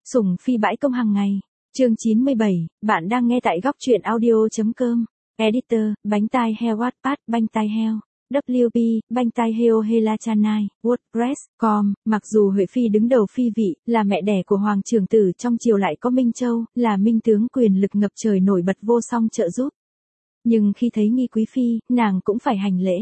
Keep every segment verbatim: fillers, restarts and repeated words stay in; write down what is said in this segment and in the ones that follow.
Sủng phi bãi công hàng ngày. Chương chín mươi bảy, bạn đang nghe tại góc truyện audio.com. Editor, bánh tai heo Wattpad, bánh tai heo. vê kép pê, bánh tai heo Helachanai, WordPress, com. Mặc dù Huệ Phi đứng đầu phi vị, là mẹ đẻ của Hoàng trưởng tử trong triều lại có Minh Châu, là minh tướng quyền lực ngập trời nổi bật vô song trợ giúp. Nhưng khi thấy nghi quý phi, nàng cũng phải hành lễ.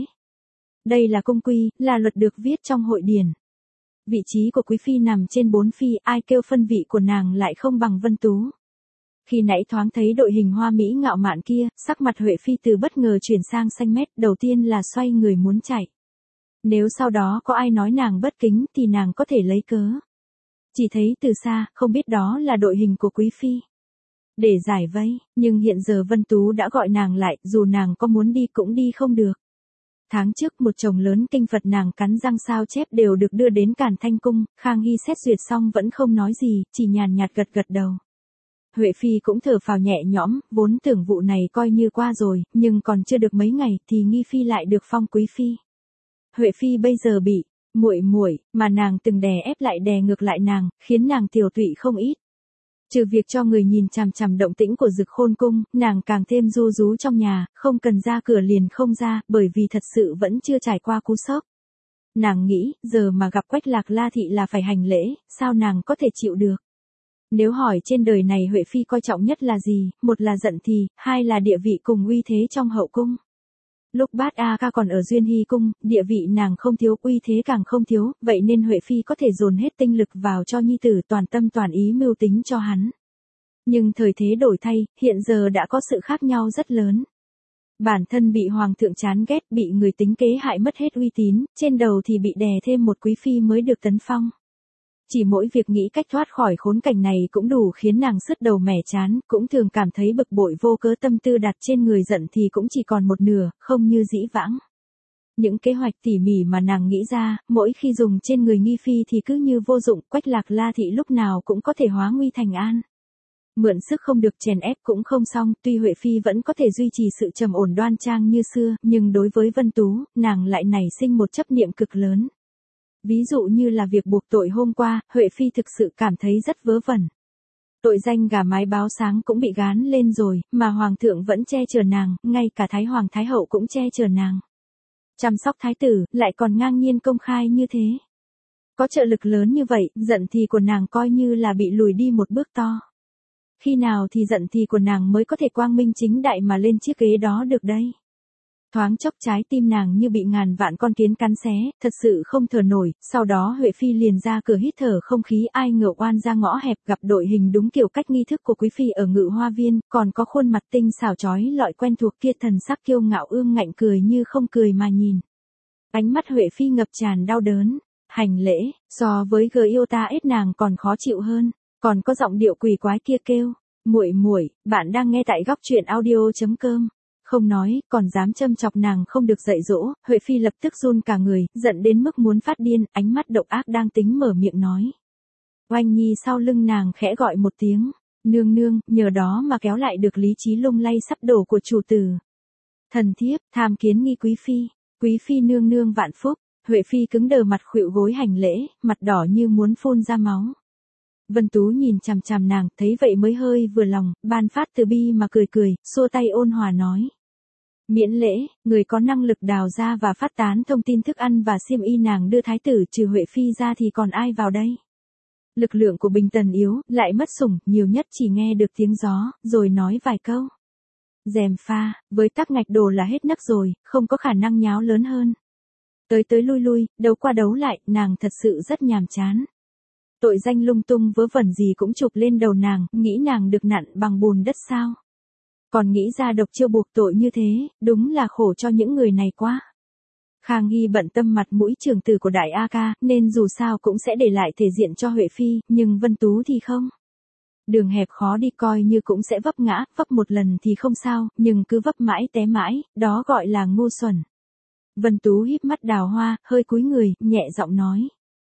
Đây là cung quy, là luật được viết trong hội điển. Vị trí của quý phi nằm trên bốn phi, ai kêu phân vị của nàng lại không bằng Vân Tú. Khi nãy thoáng thấy đội hình hoa mỹ ngạo mạn kia, sắc mặt Huệ Phi từ bất ngờ chuyển sang xanh mét, đầu tiên là xoay người muốn chạy. Nếu sau đó có ai nói nàng bất kính thì nàng có thể lấy cớ. Chỉ thấy từ xa, không biết đó là đội hình của quý phi. Để giải vây, nhưng hiện giờ Vân Tú đã gọi nàng lại, dù nàng có muốn đi cũng đi không được. Tháng trước một chồng lớn kinh Phật nàng cắn răng sao chép đều được đưa đến Càn Thanh Cung, Khang Hy xét duyệt xong vẫn không nói gì, chỉ nhàn nhạt gật gật đầu. Huệ Phi cũng thở phào nhẹ nhõm, vốn tưởng vụ này coi như qua rồi, nhưng còn chưa được mấy ngày thì nghi phi lại được phong quý phi. Huệ Phi bây giờ bị muội muội mà nàng từng đè ép lại đè ngược lại nàng, khiến nàng tiều tụy không ít. Trừ việc cho người nhìn chằm chằm động tĩnh của Dực Khôn cung, nàng càng thêm ru rú trong nhà, không cần ra cửa liền không ra, bởi vì thật sự vẫn chưa trải qua cú sốc. Nàng nghĩ, giờ mà gặp Quách Lạc La thị là phải hành lễ, sao nàng có thể chịu được? Nếu hỏi trên đời này Huệ Phi coi trọng nhất là gì, một là giận thì, hai là địa vị cùng uy thế trong hậu cung. Lúc Bát A Ca còn ở Duyên Hy cung, địa vị nàng không thiếu, uy thế càng không thiếu, vậy nên Huệ Phi có thể dồn hết tinh lực vào cho nhi tử, toàn tâm toàn ý mưu tính cho hắn. Nhưng thời thế đổi thay, hiện giờ đã có sự khác nhau rất lớn. Bản thân bị hoàng thượng chán ghét, bị người tính kế hại mất hết uy tín, trên đầu thì bị đè thêm một quý phi mới được tấn phong. Chỉ mỗi việc nghĩ cách thoát khỏi khốn cảnh này cũng đủ khiến nàng sứt đầu mẻ chán, cũng thường cảm thấy bực bội vô cớ, tâm tư đặt trên người giận thì cũng chỉ còn một nửa, không như dĩ vãng. Những kế hoạch tỉ mỉ mà nàng nghĩ ra, mỗi khi dùng trên người nghi phi thì cứ như vô dụng, Quách Lạc La thị lúc nào cũng có thể hóa nguy thành an. Mượn sức không được chèn ép cũng không xong, tuy Huệ Phi vẫn có thể duy trì sự trầm ổn đoan trang như xưa, nhưng đối với Vân Tú, nàng lại nảy sinh một chấp niệm cực lớn. Ví dụ như là việc buộc tội hôm qua, Huệ Phi thực sự cảm thấy rất vớ vẩn. Tội danh gà mái báo sáng cũng bị gán lên rồi, mà Hoàng thượng vẫn che chở nàng, ngay cả Thái Hoàng Thái Hậu cũng che chở nàng. Chăm sóc Thái tử, lại còn ngang nhiên công khai như thế. Có trợ lực lớn như vậy, giận thì của nàng coi như là bị lùi đi một bước to. Khi nào thì giận thì của nàng mới có thể quang minh chính đại mà lên chiếc ghế đó được đây? Thoáng chốc trái tim nàng như bị ngàn vạn con kiến cắn xé, thật sự không thở nổi, sau đó Huệ Phi liền ra cửa hít thở không khí, ai ngờ oan ra ngõ hẹp, gặp đội hình đúng kiểu cách nghi thức của quý phi ở Ngự Hoa Viên, còn có khuôn mặt tinh xảo chói lọi quen thuộc kia, thần sắc kiêu ngạo ương ngạnh cười như không cười mà nhìn. Ánh mắt Huệ Phi ngập tràn đau đớn, hành lễ, so với gờ yêu ta ết nàng còn khó chịu hơn, còn có giọng điệu quỷ quái kia kêu, muội muội, bạn đang nghe tại góc truyện audio.com. Không nói, còn dám châm chọc nàng không được dạy dỗ, Huệ Phi lập tức run cả người, giận đến mức muốn phát điên, ánh mắt độc ác đang tính mở miệng nói. Oanh Nhi sau lưng nàng khẽ gọi một tiếng, nương nương, nhờ đó mà kéo lại được lý trí lung lay sắp đổ của chủ tử. Thần thiếp, tham kiến nghi quý phi, quý phi nương nương vạn phúc, Huệ Phi cứng đờ mặt khuỵu gối hành lễ, mặt đỏ như muốn phun ra máu. Vân Tú nhìn chằm chằm nàng, thấy vậy mới hơi vừa lòng, ban phát từ bi mà cười cười, xua tay ôn hòa nói. Miễn lễ, người có năng lực đào ra và phát tán thông tin thức ăn và xiêm y nàng đưa thái tử trừ Huệ Phi ra thì còn ai vào đây? Lực lượng của Bình Tần yếu, lại mất sủng, nhiều nhất chỉ nghe được tiếng gió, rồi nói vài câu. Dèm pha, với tắc ngạch đồ là hết nấc rồi, không có khả năng nháo lớn hơn. Tới tới lui lui, đấu qua đấu lại, nàng thật sự rất nhàm chán. Tội danh lung tung vớ vẩn gì cũng chụp lên đầu nàng, nghĩ nàng được nặn bằng bùn đất sao? Còn nghĩ ra độc chiêu buộc tội như thế, đúng là khổ cho những người này quá. Khang Hy bận tâm mặt mũi trưởng tử của Đại A Ca, nên dù sao cũng sẽ để lại thể diện cho Huệ Phi, nhưng Vân Tú thì không. Đường hẹp khó đi coi như cũng sẽ vấp ngã, vấp một lần thì không sao, nhưng cứ vấp mãi té mãi, đó gọi là ngu xuẩn. Vân Tú híp mắt đào hoa, hơi cúi người, nhẹ giọng nói.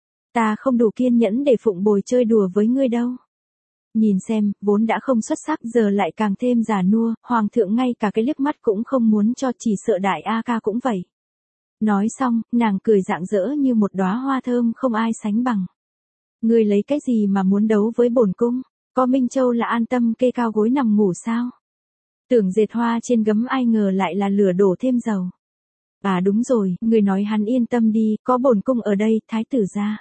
Ta không đủ kiên nhẫn để phụng bồi chơi đùa với ngươi đâu. Nhìn xem, vốn đã không xuất sắc giờ lại càng thêm già nua, Hoàng thượng ngay cả cái liếc mắt cũng không muốn cho, chỉ sợ Đại A Ca cũng vậy. Nói xong, nàng cười rạng rỡ như một đóa hoa thơm không ai sánh bằng. Ngươi lấy cái gì mà muốn đấu với bổn cung? Có Minh Châu là an tâm kê cao gối nằm ngủ sao? Tưởng dệt hoa trên gấm ai ngờ lại là lửa đổ thêm dầu. À đúng rồi, người nói hắn yên tâm đi, có bổn cung ở đây, thái tử gia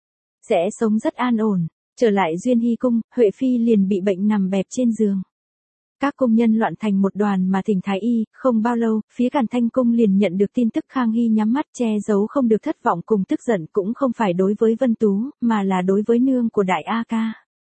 sẽ sống rất an ổn. Trở lại Duyên Hy cung, Huệ Phi liền bị bệnh nằm bẹp trên giường. Các cung nhân loạn thành một đoàn mà thỉnh thái y, không bao lâu, phía Càn Thanh cung liền nhận được tin tức. Khang Hy nhắm mắt che giấu không được thất vọng cùng tức giận, cũng không phải đối với Vân Tú, mà là đối với nương của đại A Ca.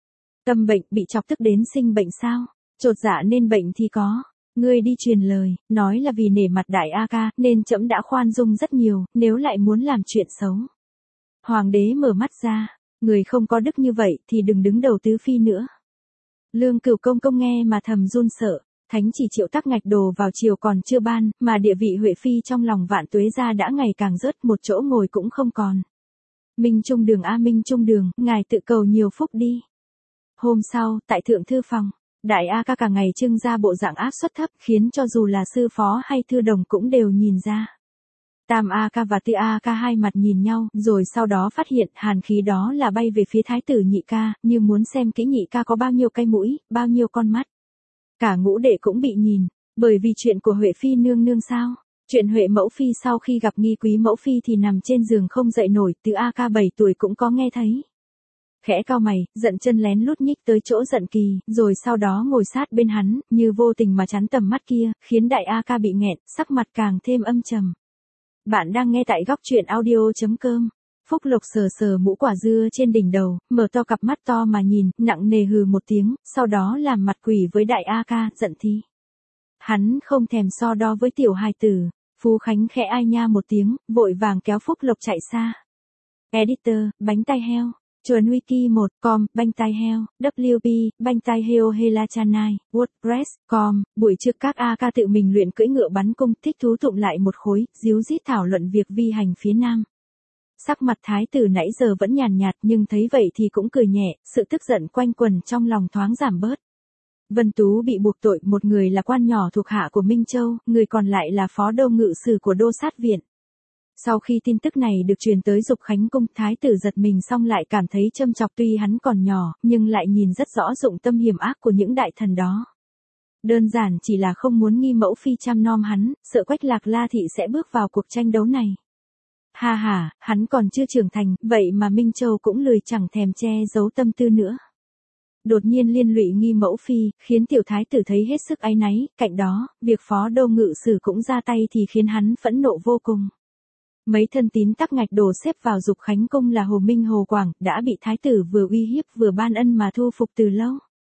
Tâm bệnh, bị chọc tức đến sinh bệnh sao? Chột dạ nên bệnh thì có. Ngươi đi truyền lời, nói là vì nể mặt đại A Ca, nên trẫm đã khoan dung rất nhiều, nếu lại muốn làm chuyện xấu. Hoàng đế mở mắt ra, người không có đức như vậy thì đừng đứng đầu tứ phi nữa. Lương Cửu công công nghe mà thầm run sợ, thánh chỉ triệu tắc ngạch đồ vào chiều còn chưa ban, mà địa vị Huệ Phi trong lòng Vạn Tuế gia đã ngày càng rớt, một chỗ ngồi cũng không còn. Minh Trung Đường a Minh Trung Đường, ngài tự cầu nhiều phúc đi. Hôm sau, tại thượng thư phòng, đại A Ca cả ngày trưng ra bộ dạng áp suất thấp, khiến cho dù là sư phó hay thư đồng cũng đều nhìn ra. Tam A Ca và Tư A Ca hai mặt nhìn nhau, rồi sau đó phát hiện hàn khí đó là bay về phía thái tử Nhị Ca, như muốn xem kỹ Nhị Ca có bao nhiêu cái mũi, bao nhiêu con mắt. Cả ngũ đệ cũng bị nhìn, bởi vì chuyện của Huệ Phi nương nương sao? Chuyện Huệ mẫu phi sau khi gặp Nghi Quý mẫu phi thì nằm trên giường không dậy nổi, Tư A Ca bảy tuổi cũng có nghe thấy. Khẽ cau mày, giận chân lén lút nhích tới chỗ Giận Kỳ, rồi sau đó ngồi sát bên hắn, như vô tình mà chắn tầm mắt kia, khiến đại A Ca bị nghẹn, sắc mặt càng thêm âm trầm. Bạn đang nghe tại góc truyện audio chấm com. Phúc Lộc sờ sờ mũ quả dưa trên đỉnh đầu, mở to cặp mắt to mà nhìn, nặng nề hừ một tiếng, sau đó làm mặt quỷ với đại A Ca, giận thi. Hắn không thèm so đo với tiểu hài tử. Phú Khánh khẽ ai nha một tiếng, vội vàng kéo Phúc Lộc chạy xa. Editor, bánh tai heo. Chuẩn wiki một com, banh tai heo, W P, banh tai heo Hela Chanai, WordPress, com, buổi trước các A Ca tự mình luyện cưỡi ngựa bắn cung, thích thú tụng lại một khối, díu dít thảo luận việc vi hành phía Nam. Sắc mặt thái tử nãy giờ vẫn nhàn nhạt, nhưng thấy vậy thì cũng cười nhẹ, sự tức giận quanh quẩn trong lòng thoáng giảm bớt. Vân Tú bị buộc tội, một người là quan nhỏ thuộc hạ của Minh Châu, người còn lại là phó đô ngự sử của đô sát viện. Sau khi tin tức này được truyền tới Dục Khánh cung, thái tử giật mình xong lại cảm thấy châm chọc, tuy hắn còn nhỏ, nhưng lại nhìn rất rõ dụng tâm hiểm ác của những đại thần đó. Đơn giản chỉ là không muốn Nghi mẫu phi chăm nom hắn, sợ Quách Lạc La thị sẽ bước vào cuộc tranh đấu này. Ha ha, hắn còn chưa trưởng thành, vậy mà Minh Châu cũng lười chẳng thèm che giấu tâm tư nữa. Đột nhiên liên lụy Nghi mẫu phi, khiến tiểu thái tử thấy hết sức áy náy, cạnh đó, việc phó đô ngự sử cũng ra tay thì khiến hắn phẫn nộ vô cùng. Mấy thân tín tắc ngạch đồ xếp vào Dục Khánh cung là Hồ Minh Hồ Quảng, đã bị thái tử vừa uy hiếp vừa ban ân mà thu phục từ lâu.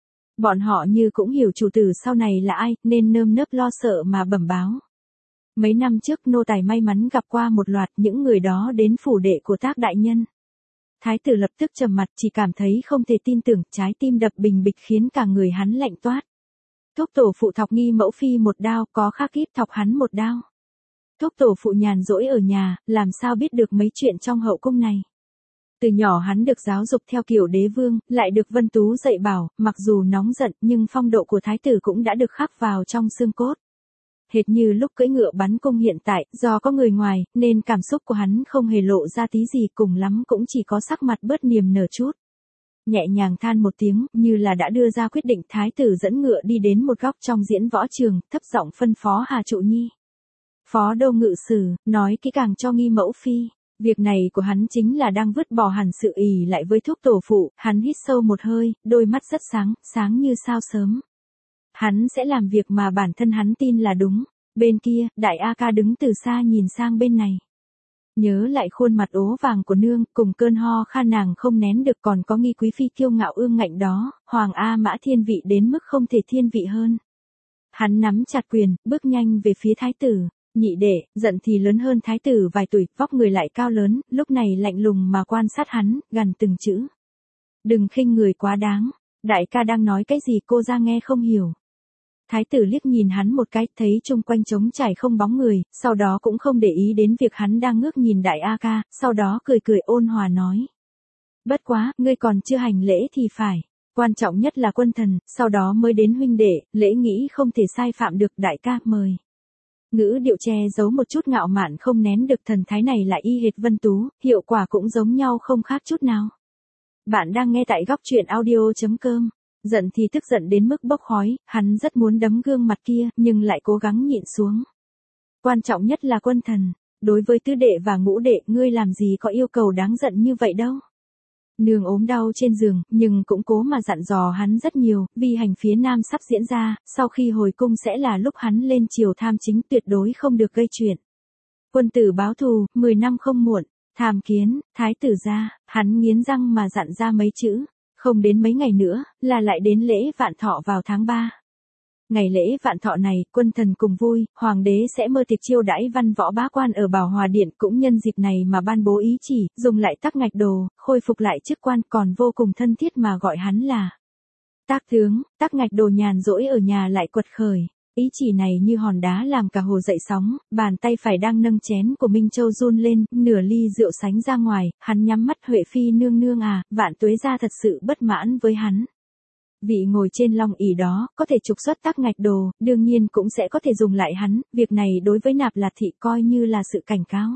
Bọn họ như cũng hiểu chủ tử sau này là ai, nên nơm nớp lo sợ mà bẩm báo. Mấy năm trước nô tài may mắn gặp qua một loạt những người đó đến phủ đệ của Tác đại nhân. Thái tử lập tức trầm mặt, chỉ cảm thấy không thể tin tưởng, trái tim đập bình bịch khiến cả người hắn lạnh toát. Thúc tổ phụ thọc Nghi mẫu phi một đao, có khác kíp thọc hắn một đao. Thúc tổ phụ nhàn rỗi ở nhà, làm sao biết được mấy chuyện trong hậu cung này. Từ nhỏ hắn được giáo dục theo kiểu đế vương, lại được Vân Tú dạy bảo, mặc dù nóng giận nhưng phong độ của thái tử cũng đã được khắc vào trong xương cốt. Hệt như lúc cưỡi ngựa bắn cung hiện tại, do có người ngoài, nên cảm xúc của hắn không hề lộ ra tí gì, cùng lắm cũng chỉ có sắc mặt bớt niềm nở chút. Nhẹ nhàng than một tiếng, như là đã đưa ra quyết định, thái tử dẫn ngựa đi đến một góc trong diễn võ trường, thấp giọng phân phó Hà Trụ Nhi. Phó đô ngự sử, nói kỹ càng cho Nghi mẫu phi. Việc này của hắn chính là đang vứt bỏ hẳn sự ỷ lại với thúc tổ phụ, hắn hít sâu một hơi, đôi mắt rất sáng, sáng như sao sớm. Hắn sẽ làm việc mà bản thân hắn tin là đúng. Bên kia, đại A Ca đứng từ xa nhìn sang bên này. Nhớ lại khuôn mặt ố vàng của nương, cùng cơn ho khan nàng không nén được, còn có Nghi quý phi kiêu ngạo ương ngạnh đó, Hoàng A Mã thiên vị đến mức không thể thiên vị hơn. Hắn nắm chặt quyền, bước nhanh về phía thái tử. Nhị đệ, giận thì lớn hơn thái tử vài tuổi, vóc người lại cao lớn, lúc này lạnh lùng mà quan sát hắn, gằn từng chữ. Đừng khinh người quá đáng, đại ca đang nói cái gì cô ra nghe không hiểu. Thái tử liếc nhìn hắn một cái, thấy chung quanh trống trải không bóng người, sau đó cũng không để ý đến việc hắn đang ngước nhìn đại A Ca, sau đó cười cười ôn hòa nói. Bất quá, ngươi còn chưa hành lễ thì phải. Quan trọng nhất là quân thần, sau đó mới đến huynh đệ, lễ nghĩ không thể sai phạm được, đại ca mời. Ngữ điệu che giấu một chút ngạo mạn không nén được, thần thái này lại y hệt Vân Tú, hiệu quả cũng giống nhau không khác chút nào. Bạn đang nghe tại góc truyện audio chấm com. Giận thì tức giận đến mức bốc khói, hắn rất muốn đấm gương mặt kia, nhưng lại cố gắng nhịn xuống. Quan trọng nhất là Quân Thần, đối với tứ đệ và ngũ đệ, ngươi làm gì có yêu cầu đáng giận như vậy đâu. Nương ốm đau trên giường, nhưng cũng cố mà dặn dò hắn rất nhiều, vì hành phía Nam sắp diễn ra, sau khi hồi cung sẽ là lúc hắn lên triều tham chính, tuyệt đối không được gây chuyện. Quân tử báo thù, mười năm không muộn. Tham kiến, thái tử gia, hắn nghiến răng mà dặn ra mấy chữ, không đến mấy ngày nữa, là lại đến lễ vạn thọ vào tháng ba. Ngày lễ vạn thọ này, Quân Thần cùng vui, hoàng đế sẽ mơ tiệc chiêu đãi văn võ bá quan ở Bảo Hòa Điện, cũng nhân dịp này mà ban bố ý chỉ, dùng lại Tắc Ngạch Đồ, khôi phục lại chức quan, còn vô cùng thân thiết mà gọi hắn là Tác tướng. Tắc Ngạch Đồ nhàn rỗi ở nhà lại quật khởi. Ý chỉ này như hòn đá làm cả hồ dậy sóng, bàn tay phải đang nâng chén của Minh Châu run lên, nửa ly rượu sánh ra ngoài, hắn nhắm mắt. Huệ phi nương nương à, Vạn Tuế gia thật sự bất mãn với hắn. Vị ngồi trên long ỷ đó, có thể trục xuất Tắc Ngạch Đồ, đương nhiên cũng sẽ có thể dùng lại hắn, việc này đối với Nạp Lạt thị coi như là sự cảnh cáo.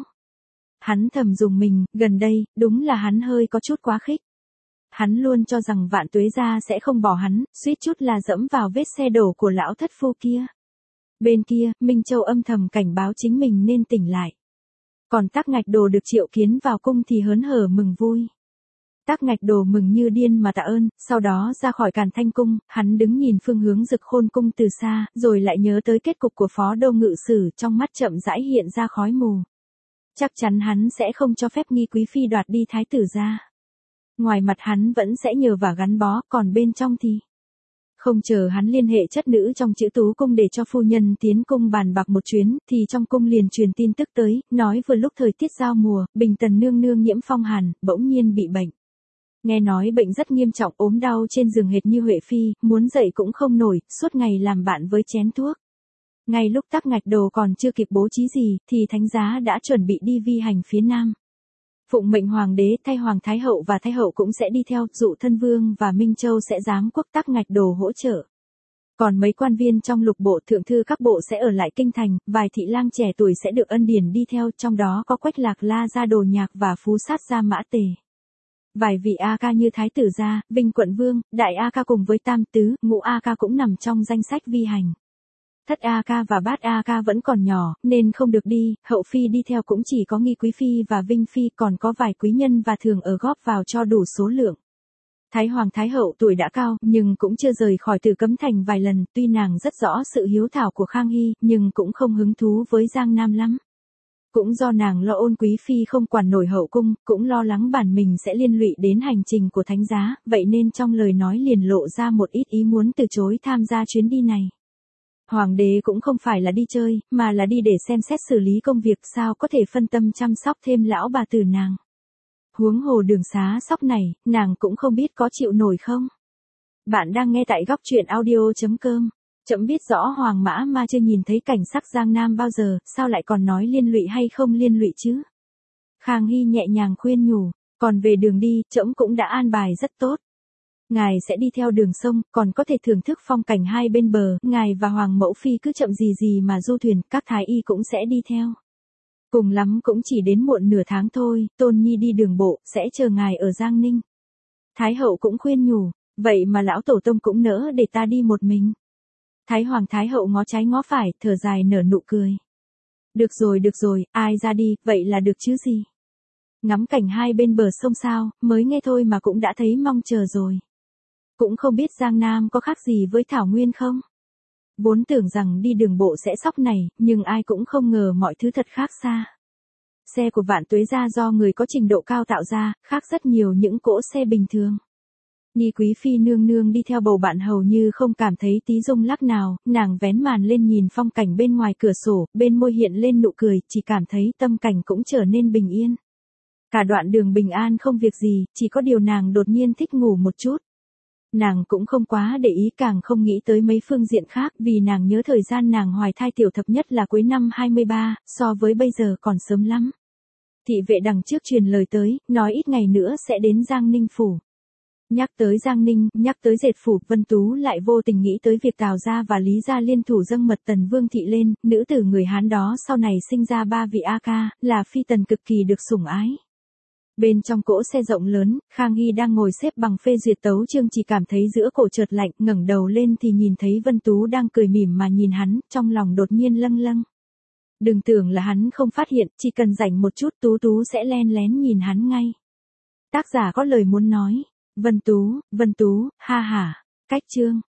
Hắn thầm dùng mình, gần đây, đúng là hắn hơi có chút quá khích. Hắn luôn cho rằng Vạn Tuế gia sẽ không bỏ hắn, suýt chút là dẫm vào vết xe đổ của lão thất phu kia. Bên kia, Minh Châu âm thầm cảnh báo chính mình nên tỉnh lại. Còn Tắc Ngạch Đồ được triệu kiến vào cung thì hớn hở mừng vui. Tắc Ngạch Đồ mừng như điên mà tạ ơn, sau đó ra khỏi Càn Thanh cung, hắn đứng nhìn phương hướng Dực Khôn cung từ xa, rồi lại nhớ tới kết cục của Phó Đô Ngự Sử, trong mắt chậm rãi hiện ra khói mù. Chắc chắn hắn sẽ không cho phép Nghi quý phi đoạt đi thái tử gia. Ngoài mặt hắn vẫn sẽ nhờ và gắn bó, còn bên trong thì... Không chờ hắn liên hệ chất nữ trong Chữ Tú cung để cho phu nhân tiến cung bàn bạc một chuyến, thì trong cung liền truyền tin tức tới, nói vừa lúc thời tiết giao mùa, Bình Tần nương nương nhiễm phong hàn, bỗng nhiên bị bệnh. Nghe nói bệnh rất nghiêm trọng, ốm đau trên giường hệt như Huệ phi, muốn dậy cũng không nổi, suốt ngày làm bạn với chén thuốc. Ngay lúc Tắc Ngạch Đồ còn chưa kịp bố trí gì, thì thánh giá đã chuẩn bị đi vi hành phía Nam. Phụng mệnh hoàng đế, thay hoàng thái hậu và thái hậu cũng sẽ đi theo, Dụ Thân Vương và Minh Châu sẽ giáng quốc, Tắc Ngạch Đồ hỗ trợ. Còn mấy quan viên trong lục bộ thượng thư các bộ sẽ ở lại kinh thành, vài thị lang trẻ tuổi sẽ được ân điển đi theo, trong đó có Quách Lạc La gia Đồ Nhạc và Phú Sát gia Mã Tề. Vài vị A ca như Thái tử gia, Vinh Quận Vương, Đại A ca cùng với Tam Tứ, Ngũ A ca cũng nằm trong danh sách vi hành. Thất A ca và Bát A ca vẫn còn nhỏ, nên không được đi, hậu phi đi theo cũng chỉ có Nghi quý phi và Vinh phi, còn có vài quý nhân và thường ở góp vào cho đủ số lượng. Thái hoàng thái hậu tuổi đã cao, nhưng cũng chưa rời khỏi Tử Cấm Thành vài lần, tuy nàng rất rõ sự hiếu thảo của Khang Hy, nhưng cũng không hứng thú với Giang Nam lắm. Cũng do nàng lo ôn quý phi không quản nổi hậu cung, cũng lo lắng bản mình sẽ liên lụy đến hành trình của thánh giá, vậy nên trong lời nói liền lộ ra một ít ý muốn từ chối tham gia chuyến đi này. Hoàng đế cũng không phải là đi chơi, mà là đi để xem xét xử lý công việc, sao có thể phân tâm chăm sóc thêm lão bà tử nàng. Huống hồ Đường Xá Sóc này, nàng cũng không biết có chịu nổi không. Bạn đang nghe tại góc truyện audio chấm com. Chậm biết rõ Hoàng Mã mà chưa nhìn thấy cảnh sắc Giang Nam bao giờ, sao lại còn nói liên lụy hay không liên lụy chứ? Khang Hy nhẹ nhàng khuyên nhủ, còn về đường đi, trẫm cũng đã an bài rất tốt. Ngài sẽ đi theo đường sông, còn có thể thưởng thức phong cảnh hai bên bờ, ngài và Hoàng Mẫu Phi cứ chậm gì gì mà du thuyền, các thái y cũng sẽ đi theo. Cùng lắm cũng chỉ đến muộn nửa tháng thôi, Tôn Nhi đi đường bộ, sẽ chờ ngài ở Giang Ninh. Thái hậu cũng khuyên nhủ, vậy mà lão tổ tông cũng nỡ để ta đi một mình. Thái hoàng thái hậu ngó trái ngó phải, thở dài nở nụ cười. Được rồi được rồi, ai ra đi, vậy là được chứ gì. Ngắm cảnh hai bên bờ sông sao, mới nghe thôi mà cũng đã thấy mong chờ rồi. Cũng không biết Giang Nam có khác gì với Thảo Nguyên không? Vốn tưởng rằng đi đường bộ sẽ sóc này, nhưng ai cũng không ngờ mọi thứ thật khác xa. Xe của Vạn Tuế gia do người có trình độ cao tạo ra, khác rất nhiều những cỗ xe bình thường. Nghi quý phi nương nương đi theo bầu bạn hầu như không cảm thấy tí rung lắc nào, nàng vén màn lên nhìn phong cảnh bên ngoài cửa sổ, bên môi hiện lên nụ cười, chỉ cảm thấy tâm cảnh cũng trở nên bình yên. Cả đoạn đường bình an không việc gì, chỉ có điều nàng đột nhiên thích ngủ một chút. Nàng cũng không quá để ý, càng không nghĩ tới mấy phương diện khác, vì nàng nhớ thời gian nàng hoài thai tiểu thập nhất là cuối năm hai mươi ba, so với bây giờ còn sớm lắm. Thị vệ đằng trước truyền lời tới, nói ít ngày nữa sẽ đến Giang Ninh phủ. Nhắc tới Giang Ninh, nhắc tới dệt phủ, Vân Tú lại vô tình nghĩ tới việc Tào gia và Lý gia liên thủ dâng mật Tần Vương thị lên, nữ tử người Hán đó sau này sinh ra ba vị A ca, là phi tần cực kỳ được sủng ái. Bên trong cỗ xe rộng lớn, Khang Hy đang ngồi xếp bằng phê duyệt tấu chương, chỉ cảm thấy giữa cổ chợt lạnh, ngẩng đầu lên thì nhìn thấy Vân Tú đang cười mỉm mà nhìn hắn, trong lòng đột nhiên lâng lâng. Đừng tưởng là hắn không phát hiện, chỉ cần rảnh một chút Tú Tú sẽ len lén nhìn hắn ngay. Tác giả có lời muốn nói. Vân Tú, Vân Tú, ha ha. Cách chương.